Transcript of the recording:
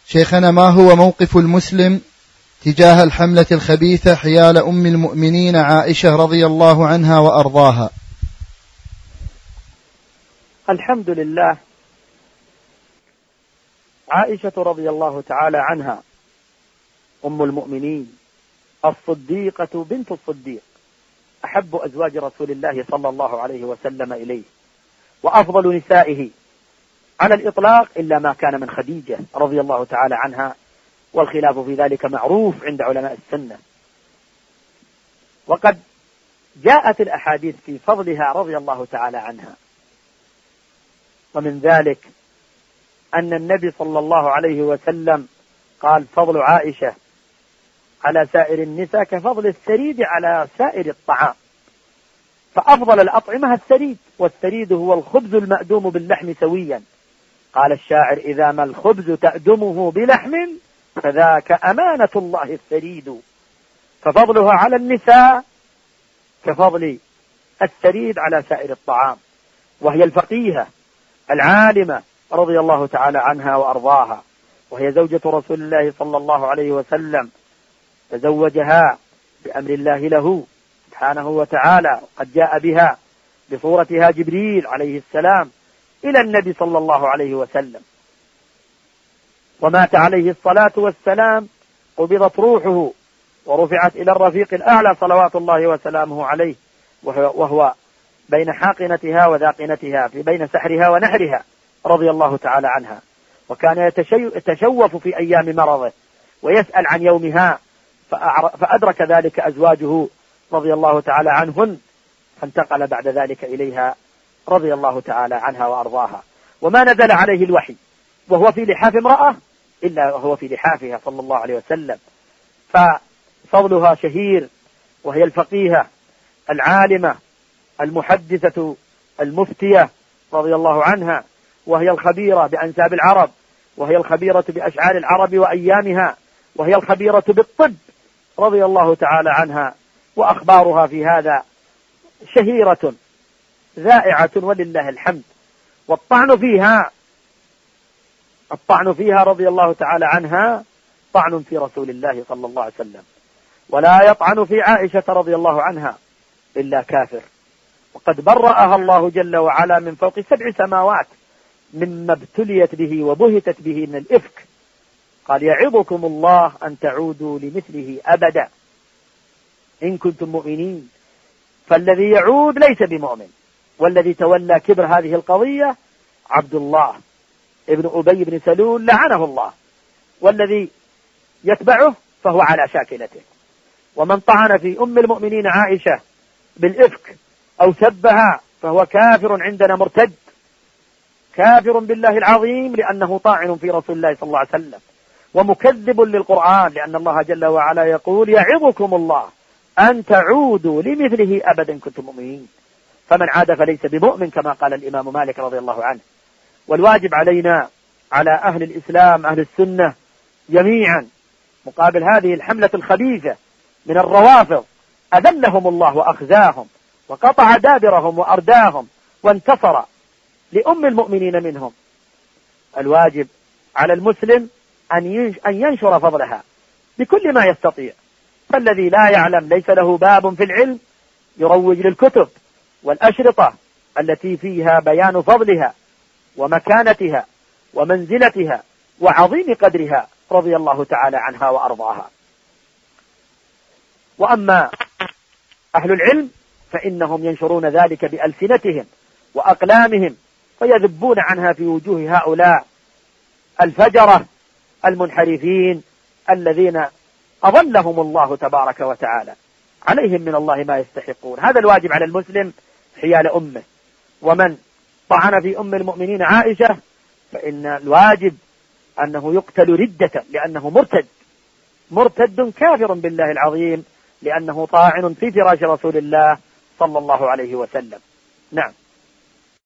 شيخنا، ما هو موقف المسلم تجاه الحملة الخبيثة حيال أم المؤمنين عائشة رضي الله عنها وأرضاها؟ الحمد لله. عائشة رضي الله تعالى عنها أم المؤمنين الصديقة بنت الصديق، أحب أزواج رسول الله صلى الله عليه وسلم إليه، وأفضل نسائه على الإطلاق إلا ما كان من خديجة رضي الله تعالى عنها، والخلاف في ذلك معروف عند علماء السنة. وقد جاءت الأحاديث في فضلها رضي الله تعالى عنها، ومن ذلك أن النبي صلى الله عليه وسلم قال: فضل عائشة على سائر النساء كفضل الثريد على سائر الطعام، فأفضل الأطعمة الثريد، والثريد هو الخبز المأدوم باللحم سويا. قال الشاعر: إذا ما الخبز تأدمه بلحم فذاك أمانة الله الثريد. ففضلها على النساء كفضل الثريد على سائر الطعام، وهي الفقيهة العالمة رضي الله تعالى عنها وأرضاها، وهي زوجة رسول الله صلى الله عليه وسلم، تزوجها بأمر الله له سبحانه وتعالى، قد جاء بها بصورتها جبريل عليه السلام إلى النبي صلى الله عليه وسلم، ومات عليه الصلاة والسلام، قبضت روحه ورفعت إلى الرفيق الأعلى صلوات الله وسلامه عليه، وهو بين حاقنتها وذاقنتها، في بين سحرها ونحرها رضي الله تعالى عنها. وكان يتشوف في أيام مرضه ويسأل عن يومها، فأدرك ذلك أزواجه رضي الله تعالى عنهن، فانتقل بعد ذلك إليها رضي الله تعالى عنها وأرضاها. وما نزل عليه الوحي وهو في لحاف امرأة إلا وهو في لحافها صلى الله عليه وسلم. ففضلها شهير، وهي الفقيهة العالمة المحدثة المفتية رضي الله عنها، وهي الخبيرة بأنساب العرب، وهي الخبيرة بأشعار العرب وأيامها، وهي الخبيرة بالطب رضي الله تعالى عنها، وأخبارها في هذا شهيرة ذائعة ولله الحمد. والطعن فيها رضي الله تعالى عنها طعن في رسول الله صلى الله عليه وسلم، ولا يطعن في عائشة رضي الله عنها إلا كافر. وقد برأها الله جل وعلا من فوق 7 سماوات مما ابتليت به وبهتت به من الإفك. قال: يعظكم الله أن تعودوا لمثله أبدا إن كنتم مؤمنين. فالذي يعود ليس بمؤمن، والذي تولى كبر هذه القضية عبد الله ابن أبي بن سلول لعنه الله، والذي يتبعه فهو على شاكلته. ومن طعن في أم المؤمنين عائشة بالإفك أو سبها فهو كافر عندنا، مرتد، كافر بالله العظيم، لأنه طاعن في رسول الله صلى الله عليه وسلم، ومكذب للقرآن، لأن الله جل وعلا يقول: يعظكم الله أن تعودوا لمثله أبدا كنتم مؤمنين. فمن عاد فليس بمؤمن، كما قال الإمام مالك رضي الله عنه. والواجب علينا على أهل الإسلام أهل السنة جميعا مقابل هذه الحملة الخبيثة من الروافض، أذلهم الله وأخزاهم وقطع دابرهم وأرداهم وانتصر لأم المؤمنين منهم. الواجب على المسلم أن ينشر فضلها بكل ما يستطيع. فالذي لا يعلم ليس له باب في العلم يروج للكتب والأشرطة التي فيها بيان فضلها ومكانتها ومنزلتها وعظيم قدرها رضي الله تعالى عنها وأرضاها. وأما أهل العلم فإنهم ينشرون ذلك بألسنتهم وأقلامهم، فيذبون عنها في وجوه هؤلاء الفجرة المنحرفين الذين أضلهم الله تبارك وتعالى، عليهم من الله ما يستحقون. هذا الواجب على المسلم حيال أمه. ومن طعن في أم المؤمنين عائشة فإن الواجب أنه يقتل ردة، لأنه مرتد كافر بالله العظيم، لأنه طاعن في فراش رسول الله صلى الله عليه وسلم. نعم.